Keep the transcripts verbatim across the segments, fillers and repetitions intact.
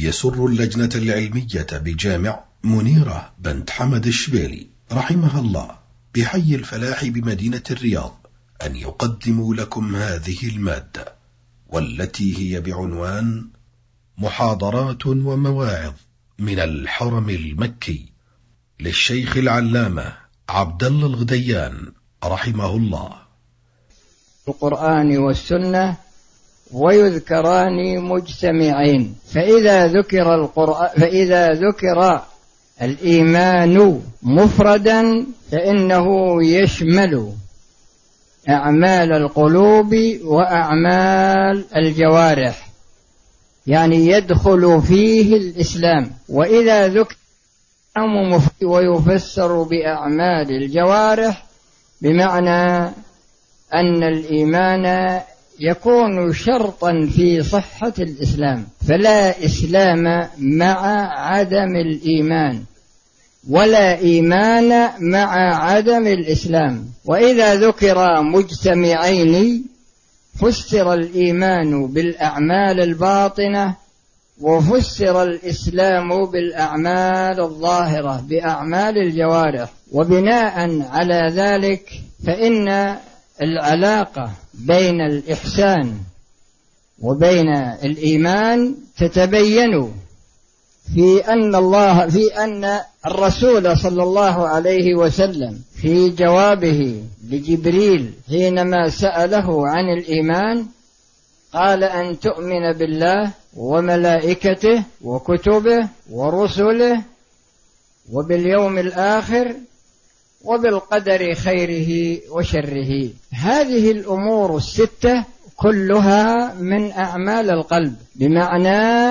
يسر اللجنة العلمية بجامع منيرة بنت حمد الشبيلي رحمها الله بحي الفلاح بمدينة الرياض أن يقدموا لكم هذه المادة، والتي هي بعنوان محاضرات ومواعظ من الحرم المكي للشيخ العلامة عبد الله الغديان رحمه الله. القرآن والسنة ويذكران مجتمعين، فإذا ذكر القرآن فإذا ذكر الإيمان مفردا فإنه يشمل أعمال القلوب وأعمال الجوارح، يعني يدخل فيه الإسلام. وإذا ذكر ويفسر بأعمال الجوارح بمعنى أن الإيمان يكون شرطا في صحة الإسلام، فلا إسلام مع عدم الإيمان، ولا إيمان مع عدم الإسلام. وإذا ذكر مجتمعين فسر الإيمان بالأعمال الباطنة، وفسر الإسلام بالأعمال الظاهرة بأعمال الجوارح. وبناء على ذلك فإن العلاقة بين الإحسان وبين الإيمان تتبين في أن الله في أن الرسول صلى الله عليه وسلم في جوابه لجبريل حينما سأله عن الإيمان قال أن تؤمن بالله وملائكته وكتبه ورسله وباليوم الآخر وبالقدر خيره وشره. هذه الأمور الستة كلها من أعمال القلب، بمعنى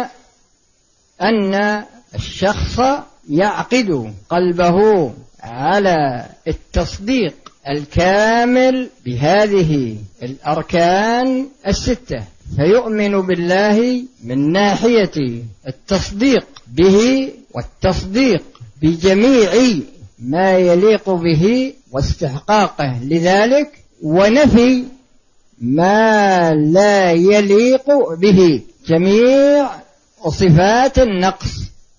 أن الشخص يعقد قلبه على التصديق الكامل بهذه الأركان الستة، فيؤمن بالله من ناحية التصديق به والتصديق بجميع ما يليق به واستحقاقه لذلك، ونفي ما لا يليق به، جميع صفات النقص.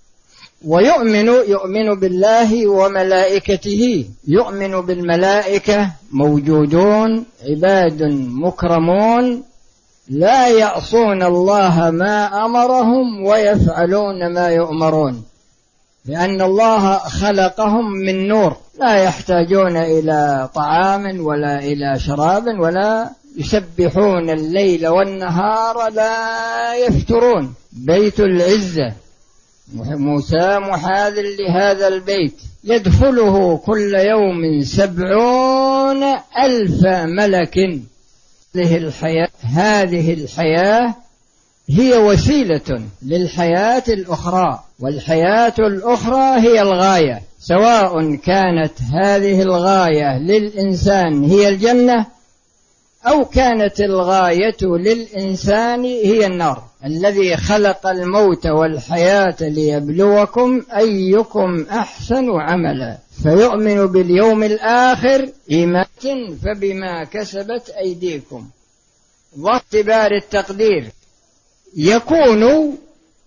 ويؤمن يؤمن بالله وملائكته، يؤمن بالملائكة موجودون عباد مكرمون لا يعصون الله ما أمرهم ويفعلون ما يؤمرون، لأن الله خلقهم من نور، لا يحتاجون إلى طعام ولا إلى شراب، ولا يسبحون الليل والنهار لا يفترون. بيت العزة موسى محاذ لهذا البيت يدخله كل يوم سبعون ألف ملك. هذه الحياة هذه الحياة هي وسيلة للحياة الأخرى، والحياة الأخرى هي الغاية، سواء كانت هذه الغاية للإنسان هي الجنة أو كانت الغاية للإنسان هي النار. الذي خلق الموت والحياة ليبلوكم أيكم أحسن عملا. فيؤمن باليوم الآخر إيمان فبما كسبت أيديكم. واعتبار التقدير يكون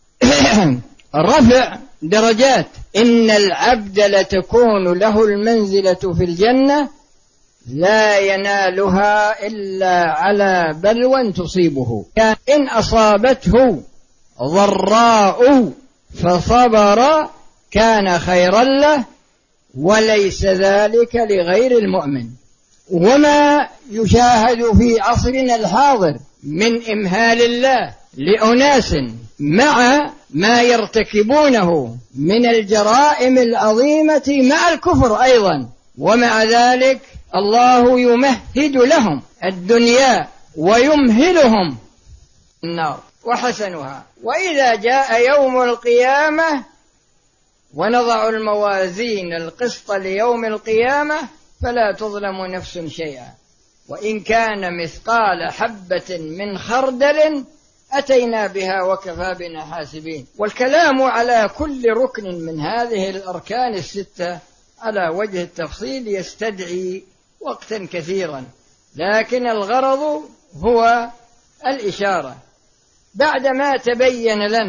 رفع درجات. إن العبد لتكون له المنزلة في الجنة لا ينالها إلا على بلوى تصيبه. إن أصابته ضراء فصبر كان خيرا له، وليس ذلك لغير المؤمن. وما يشاهد في عصرنا الحاضر من إمهال الله لأناس مع ما يرتكبونه من الجرائم العظيمة مع الكفر أيضا، ومع ذلك الله يمهد لهم الدنيا ويمهلهم النار وحسنها. وإذا جاء يوم القيامة ونضع الموازين القسط ليوم القيامة فلا تظلم نفس شيئا، وإن كان مثقال حبة من خردل أتينا بها وكفى بنا حاسبين. والكلام على كل ركن من هذه الأركان الستة على وجه التفصيل يستدعي وقتا كثيرا، لكن الغرض هو الإشارة. بعدما تبين لنا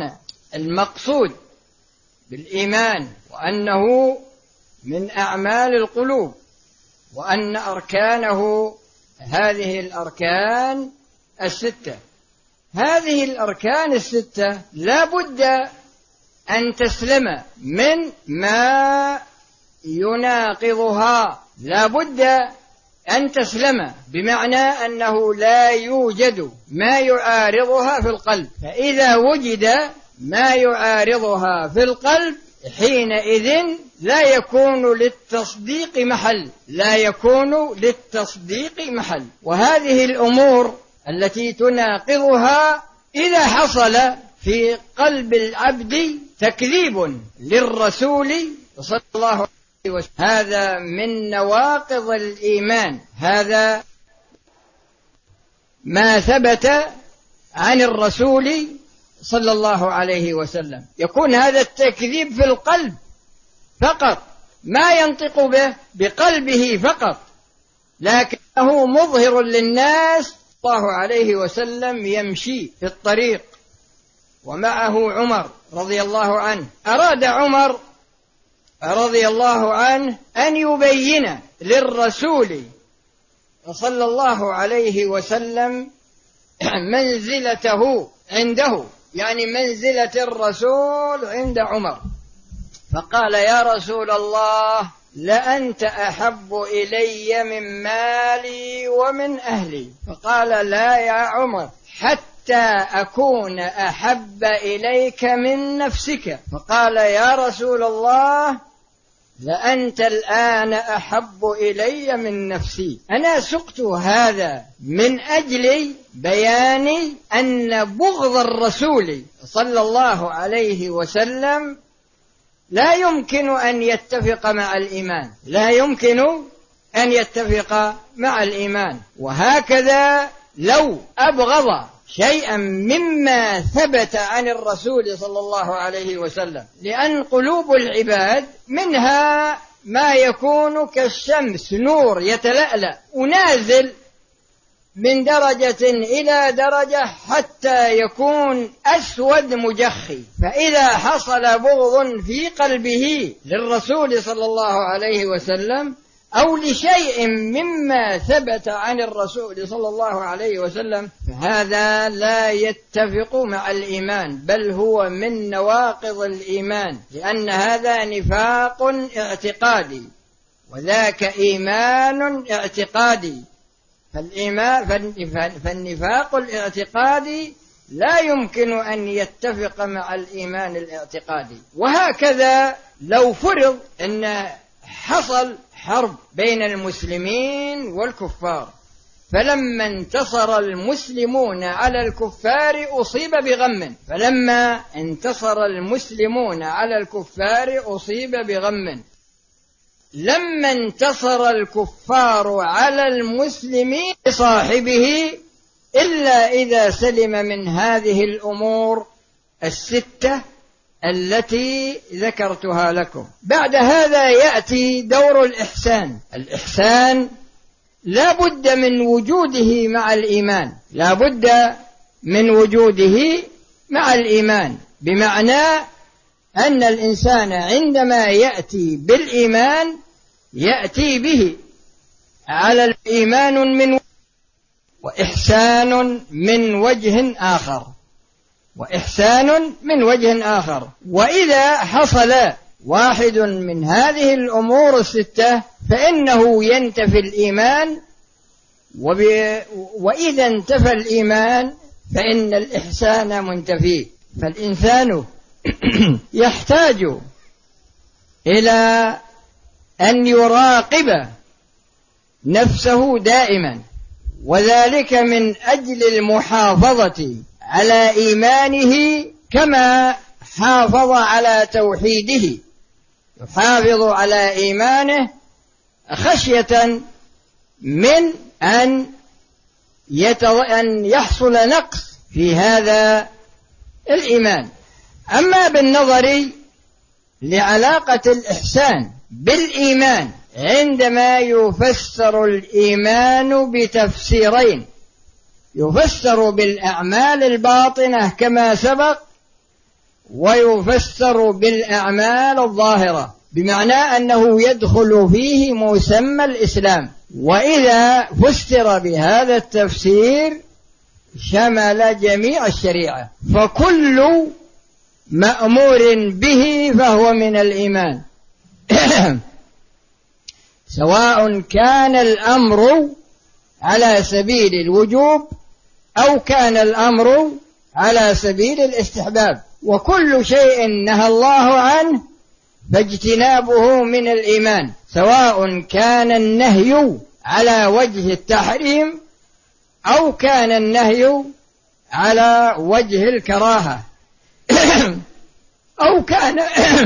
المقصود بالإيمان وأنه من أعمال القلوب، وأن أركانه هذه الأركان الستة. هذه الأركان الستة لا بد أن تسلم من ما يناقضها، لا بد أن تسلم، بمعنى أنه لا يوجد ما يعارضها في القلب، فإذا وجد ما يعارضها في القلب حينئذ لا يكون للتصديق محل، لا يكون للتصديق محل. وهذه الأمور التي تناقضها إذا حصل في قلب العبد تكذيب للرسول صلى الله عليه وسلم، هذا من نواقض الإيمان، هذا ما ثبت عن الرسول صلى الله عليه وسلم. يكون هذا التكذيب في القلب فقط، ما ينطق به بقلبه فقط، لكنه مظهر للناس. صلى الله عليه وسلم يمشي في الطريق ومعه عمر رضي الله عنه، أراد عمر رضي الله عنه أن يبين للرسول صلى الله عليه وسلم منزلته عنده، يعني منزلة الرسول عند عمر، فقال: يا رسول الله، لأنت أحب إلي من مالي ومن أهلي. فقال: لا يا عمر، حتى أكون أحب إليك من نفسك. فقال: يا رسول الله، لأنت الآن أحب إلي من نفسي. أنا سقت هذا من أجل بيان أن بغض الرسول صلى الله عليه وسلم لا يمكن أن يتفق مع الإيمان، لا يمكن أن يتفق مع الإيمان. وهكذا لو أبغض شيئا مما ثبت عن الرسول صلى الله عليه وسلم، لأن قلوب العباد منها ما يكون كالشمس، نور يتلألأ ونازل من درجة إلى درجة حتى يكون أسود مجخي. فإذا حصل بغض في قلبه للرسول صلى الله عليه وسلم أو لشيء مما ثبت عن الرسول صلى الله عليه وسلم، فهذا لا يتفق مع الإيمان، بل هو من نواقض الإيمان، لأن هذا نفاق اعتقادي وذاك إيمان اعتقادي. فالنفاق الاعتقادي لا يمكن أن يتفق مع الإيمان الاعتقادي. وهكذا لو فرض أن حصل حرب بين المسلمين والكفار، فلما انتصر المسلمون على الكفار أصيب بغم، فلما انتصر المسلمون على الكفار أصيب بغم، لما انتصر الكفار على المسلمين صاحبه إلا إذا سلم من هذه الأمور الستة التي ذكرتها لكم. بعد هذا يأتي دور الإحسان. الإحسان لا بد من وجوده مع الإيمان، لا بد من وجوده مع الإيمان، بمعنى أن الإنسان عندما يأتي بالإيمان يأتي به على الإيمان من وإحسان من وجه آخر، وإحسان من وجه آخر. وإذا حصل واحد من هذه الأمور الستة فإنه ينتفي الإيمان، وب... وإذا انتفى الإيمان فإن الإحسان منتفي. فالإنسان يحتاج إلى أن يراقب نفسه دائما، وذلك من أجل المحافظة على إيمانه كما حافظ على توحيده، يحافظ على إيمانه خشية من أن, يتو... أن يحصل نقص في هذا الإيمان. أما بالنظر لعلاقة الإحسان بالإيمان، عندما يفسر الإيمان بتفسيرين، يفسر بالأعمال الباطنة كما سبق، ويفسر بالأعمال الظاهرة، بمعنى أنه يدخل فيه مسمى الإسلام. وإذا فسر بهذا التفسير شمل جميع الشريعة، فكل مأمور به فهو من الإيمان سواء كان الأمر على سبيل الوجوب أو كان الأمر على سبيل الاستحباب. وكل شيء نهى الله عنه فاجتنابه من الإيمان، سواء كان النهي على وجه التحريم أو كان النهي على وجه الكراهة أو كان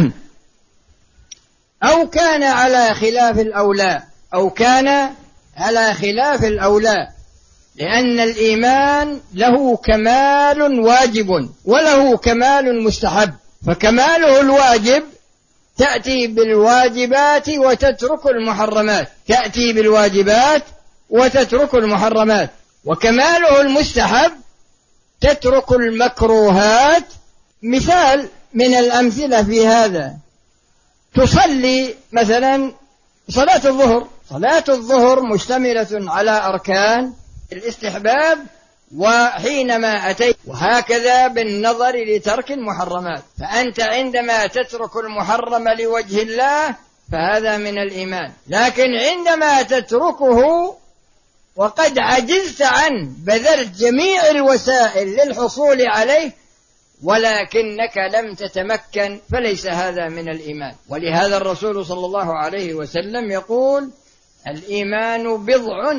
أو كان على خلاف الأولى أو كان على خلاف الأولى، لأن الإيمان له كمال واجب وله كمال مستحب. فكماله الواجب تأتي بالواجبات وتترك المحرمات، تأتي بالواجبات وتترك المحرمات. وكماله المستحب تترك المكروهات. مثال من الأمثلة في هذا، تصلي مثلا صلاة الظهر، صلاة الظهر مشتملة على أركان الاستحباب، وحينما أتيت وهكذا بالنظر لترك المحرمات. فأنت عندما تترك المحرم لوجه الله فهذا من الإيمان، لكن عندما تتركه وقد عجزت عنه بذلت جميع الوسائل للحصول عليه ولكنك لم تتمكن فليس هذا من الإيمان. ولهذا الرسول صلى الله عليه وسلم يقول: الإيمان بضع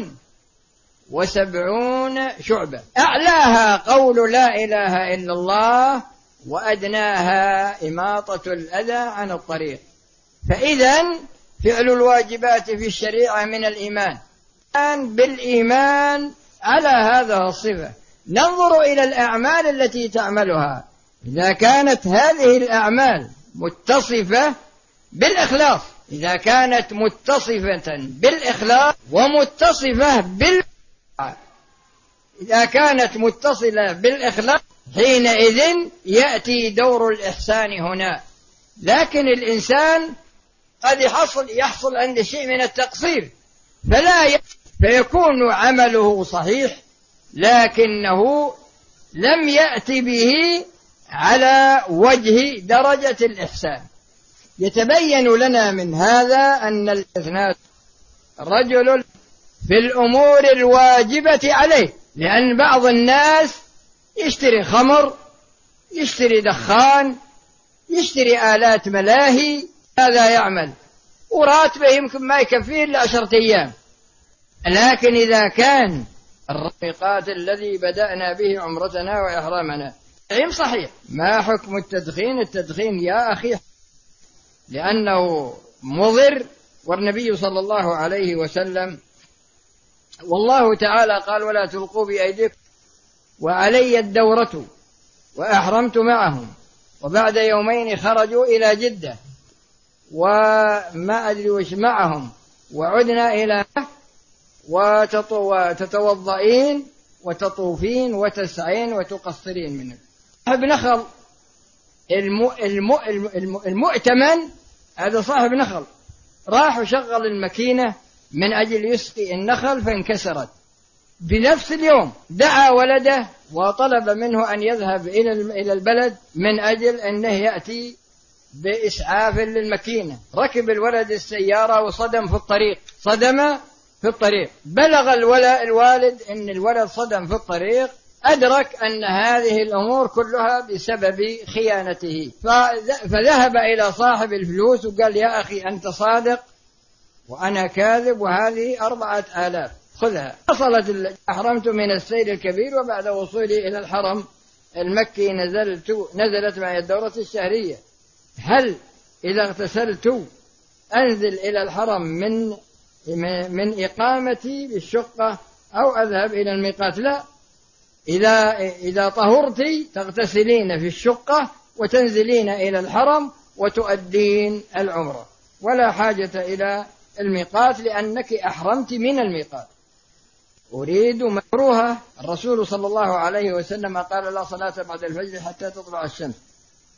وسبعون شعبة، أعلاها قول لا إله إلا الله وأدناها إماطة الأذى عن الطريق. فإذن فعل الواجبات في الشريعة من الإيمان. بالإيمان على هذا الصفة ننظر إلى الأعمال التي تعملها، إذا كانت هذه الأعمال متصفة بالإخلاص، إذا كانت متصفة بالإخلاص ومتصفة بال إذا كانت متصلة بالإخلاص حينئذ يأتي دور الإحسان هنا. لكن الإنسان قد يحصل يحصل عند شيء من التقصير فلا ي... فيكون عمله صحيح لكنه لم يأتي به على وجه درجة الإحسان. يتبين لنا من هذا أن الاثنان رجل في الأمور الواجبة عليه، لأن بعض الناس يشتري خمر، يشتري دخان، يشتري آلات ملاهي، هذا يعمل وراتبه يمكن ما يكفيه إلا عشرة أيام. لكن إذا كان الرقيقات الذي بدأنا به عمرتنا وإحرامنا علم صحيح، ما حكم التدخين؟ التدخين يا أخي لأنه مضر، والنبي صلى الله عليه وسلم والله تعالى قال: ولا تلقوا بأيديكم وعلي الدورة وأحرمت معهم. وبعد يومين خرجوا إلى جدة وما أدري وش معهم، وعدنا إلى وتتوضئين وتطوفين وتسعين وتقصرين منه. صاحب نخل الم... الم... الم... المؤتمن هذا صاحب نخل راح وشغل الماكينة من أجل يسقي النخل فانكسرت. بنفس اليوم دعا ولده وطلب منه أن يذهب إلى البلد من أجل أنه يأتي بإسعاف للماكينة. ركب الولد السيارة وصدم في الطريق، صدم في الطريق، بلغ الوالد أن الولد صدم في الطريق، أدرك أن هذه الأمور كلها بسبب خيانته، فذهب إلى صاحب الفلوس وقال: يا أخي أنت صادق وأنا كاذب، وهذه أربعة آلاف خذها. وصلت أحرمت من السير الكبير، وبعد وصولي إلى الحرم المكي نزلت نزلت معي الدورة الشهرية. هل إذا اغتسلت أنزل إلى الحرم من من إقامتي بالشقة أو أذهب إلى الميقات؟ لا، إذا إذا طهرت تغتسلين في الشقة وتنزلين إلى الحرم وتؤدين العمرة، ولا حاجة إلى الميقات لأنك أحرمت من الميقات. أريد مكروها. الرسول صلى الله عليه وسلم قال: لا صلاة بعد الفجر حتى تطلع الشمس،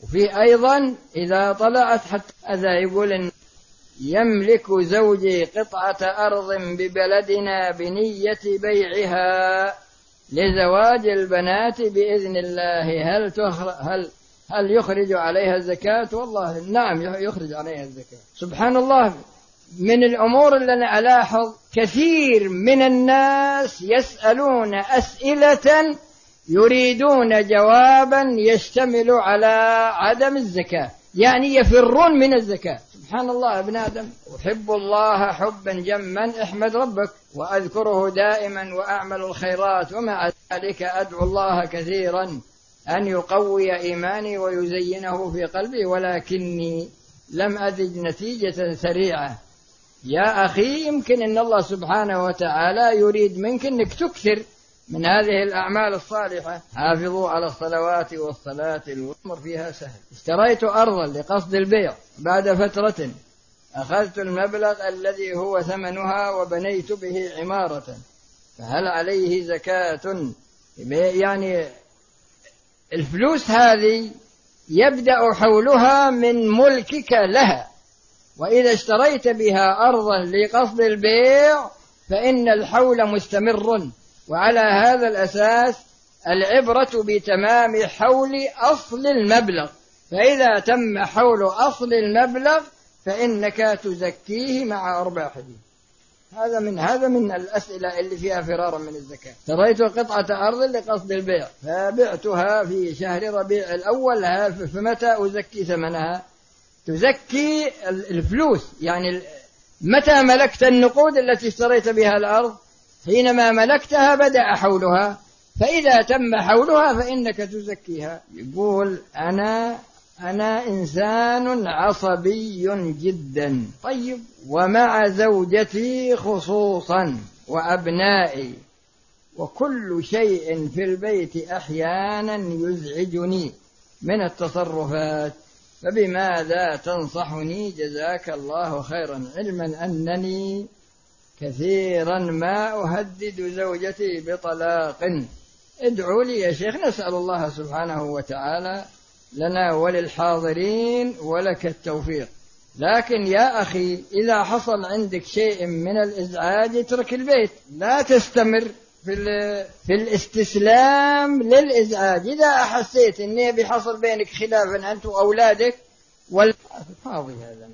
وفي أيضا إذا طلعت حتى هذا يقول إن يملك زوجي قطعة أرض ببلدنا بنية بيعها لزواج البنات بإذن الله، هل هل هل يخرج عليها الزكاة؟ والله نعم يخرج عليها الزكاة. سبحان الله، من الأمور اللي أنا ألاحظ كثير من الناس يسألون أسئلة يريدون جوابا يشتمل على عدم الزكاة، يعني يفرون من الزكاة. سبحان الله، ابن آدم أحب الله حبا جما احمد ربك وأذكره دائما وأعمل الخيرات، ومع ذلك أدعو الله كثيرا أن يقوي إيماني ويزينه في قلبي، ولكني لم أجد نتيجة سريعة. يا أخي، يمكن أن الله سبحانه وتعالى يريد منك أنك تكثر من هذه الأعمال الصالحة. حافظوا على الصلوات والصلاة الأمر فيها سهل. اشتريت أرضا لقصد البيع، بعد فترة أخذت المبلغ الذي هو ثمنها وبنيت به عمارة، فهل عليه زكاة؟ يعني الفلوس هذه يبدأ حولها من ملكك لها، وإذا اشتريت بها أرضا لقصد البيع فإن الحول مستمر، وعلى هذا الأساس العبرة بتمام حول أصل المبلغ، فإذا تم حول أصل المبلغ فإنك تزكيه مع أرباحه. هذا من هذا من الأسئلة اللي فيها فرارا من الزكاة. اشتريت قطعة أرض لقصد البيع فبعتها في شهر ربيع الأول، فمتى أزكي ثمنها؟ تزكي الفلوس، يعني متى ملكت النقود التي اشتريت بها الأرض؟ حينما ملكتها بدأ حولها، فإذا تم حولها فإنك تزكيها. يقول أنا أنا إنسان عصبي جدا، طيب، ومع زوجتي خصوصا وأبنائي، وكل شيء في البيت أحيانا يزعجني من التصرفات، فبماذا تنصحني جزاك الله خيرا، علما أنني كثيرا ما أهدد زوجتي بطلاق. ادعوا لي يا شيخ، نسأل الله سبحانه وتعالى لنا وللحاضرين ولك التوفيق. لكن يا أخي، إذا حصل عندك شيء من الإزعاج اترك البيت، لا تستمر في, في الاستسلام للإزعاج. إذا أحسيت أنه بيحصل بينك خلافا أنت وأولادك والفاضي هذا،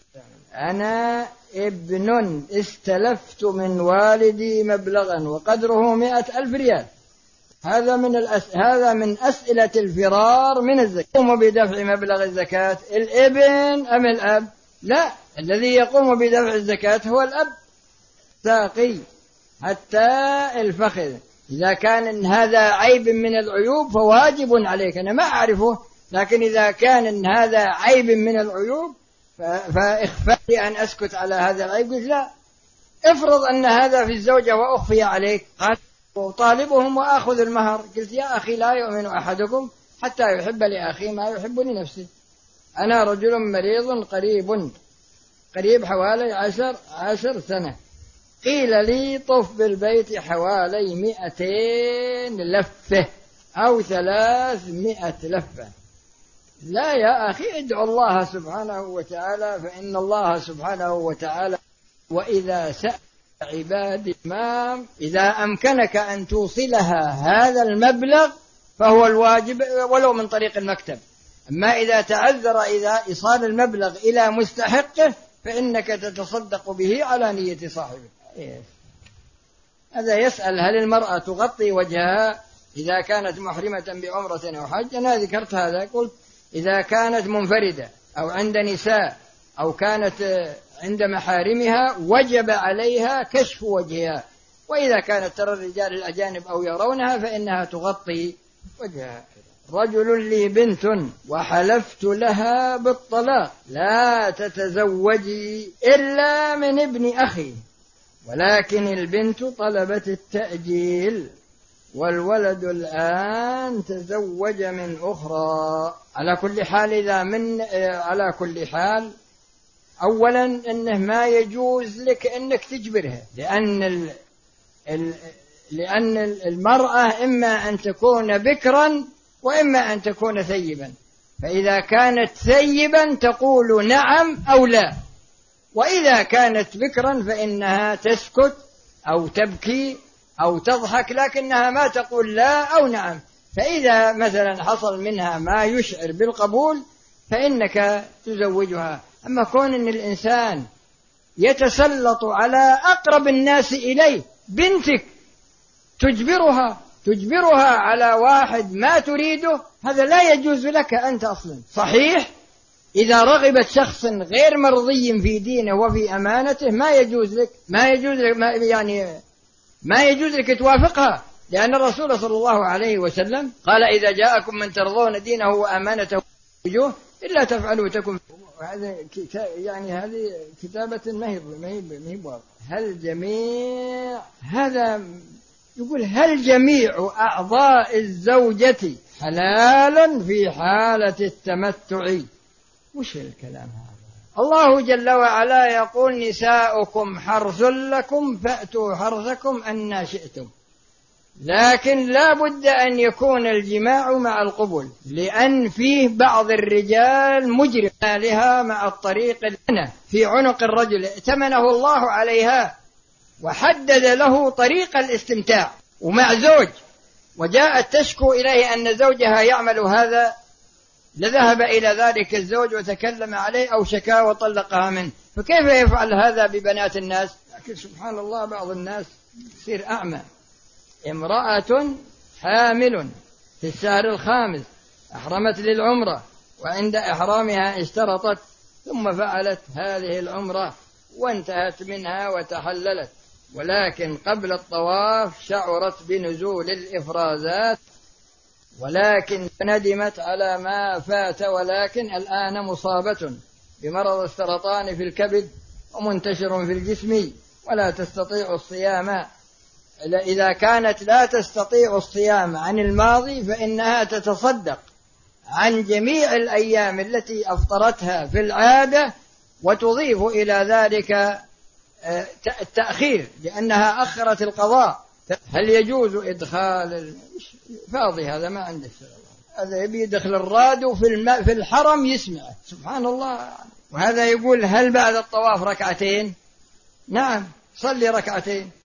أنا ابن استلفت من والدي مبلغا وقدره مئة ألف ريال، هذا من الأس... هذا من أسئلة الفرار من الزكاة. يقوم بدفع مبلغ الزكاة الابن أم الأب؟ لا، الذي يقوم بدفع الزكاة هو الأب، ساقي حتى الفخذ. إذا كان هذا عيب من العيوب فواجب عليك، أنا ما أعرفه، لكن إذا كان هذا عيب من العيوب فإخفائي أن أسكت على هذا العيب. قلت لا، افرض أن هذا في الزوجة وأخفي عليك، قال وطالبهم وأخذ المهر. قلت يا أخي، لا يؤمن أحدكم حتى يحب لأخيه ما يحب لنفسه. أنا رجل مريض قريب قريب حوالي عشر عشر سنة، قيل لي طف بالبيت حوالي مئتين لفة أو ثلاثمائة لفة. لا يا أخي، ادعو الله سبحانه وتعالى، فإن الله سبحانه وتعالى وإذا سأل عبادي ما إذا أمكنك أن توصلها هذا المبلغ فهو الواجب ولو من طريق المكتب. أما إذا تعذر إذا إيصال المبلغ إلى مستحقه فإنك تتصدق به على نية صاحبه. هذا يسأل هل المرأة تغطي وجهها إذا كانت محرمة بعمرة أو حج؟ أنا ذكرت هذا، قلت إذا كانت منفردة أو عند نساء أو كانت عند محارمها وجب عليها كشف وجهها، وإذا كانت ترى الرجال الأجانب أو يرونها فإنها تغطي وجهها. رجل لي بنت وحلفت لها بالطلاق، لا تتزوجي إلا من ابن أخي، ولكن البنت طلبت التأجيل والولد الآن تزوج من أخرى. على كل حال إذا من على كل حال أولا أنه ما يجوز لك أنك تجبرها، لأن ال... ال... لأن المرأة إما أن تكون بكرا وإما أن تكون ثيبا، فإذا كانت ثيبا تقول نعم أو لا، وإذا كانت بكرا فإنها تسكت أو تبكي أو تضحك، لكنها ما تقول لا أو نعم. فإذا مثلا حصل منها ما يشعر بالقبول فإنك تزوجها. أما كون أن الإنسان يتسلط على أقرب الناس إليه، بنتك تجبرها تجبرها على واحد ما تريده، هذا لا يجوز لك أنت أصلا. صحيح إذا رغبت شخص غير مرضي في دينه وفي أمانته ما يجوز لك ما يجوز لك ما يعني ما يجوز لك توافقها، لأن الرسول صلى الله عليه وسلم قال إذا جاءكم من ترضون دينه وأمانته وجوه إلا تفعلوا تكن. هذا يعني هذه كتابة ما هي ما هي ما هي هل جميع هذا يقول هل جميع أعضاء الزوجة حلال في حالة التمتع؟ وش الكلام هذا؟ الله جل وعلا يقول نساؤكم حرث لكم فأتوا حرثكم أن شئتم، لكن لا بد أن يكون الجماع مع القبول، لأن فيه بعض الرجال مجرم لها مع الطريق في عنق الرجل ائتمنه الله عليها وحدد له طريق الاستمتاع ومع زوج، وجاءت تشكو إليه أن زوجها يعمل هذا، لذهب إلى ذلك الزوج وتكلم عليه أو شكا وطلقها منه. فكيف يفعل هذا ببنات الناس؟ لكن سبحان الله بعض الناس يصير أعمى. امرأة حامل في الشهر الخامس أحرمت للعمرة، وعند إحرامها اشترطت ثم فعلت هذه العمرة وانتهت منها وتحللت، ولكن قبل الطواف شعرت بنزول الإفرازات ولكن ندمت على ما فات، ولكن الآن مصابة بمرض السرطان في الكبد ومنتشر في الجسم ولا تستطيع الصيام. إذا كانت لا تستطيع الصيام عن الماضي فإنها تتصدق عن جميع الأيام التي أفطرتها في العادة وتضيف إلى ذلك التأخير لأنها أخرت القضاء. هل يجوز إدخال فاضي؟ هذا ما عنده هذا يبي يدخل الراديو في الماء في الحرم يسمعه، سبحان الله. وهذا يقول هل بعد الطواف ركعتين؟ نعم صلي ركعتين.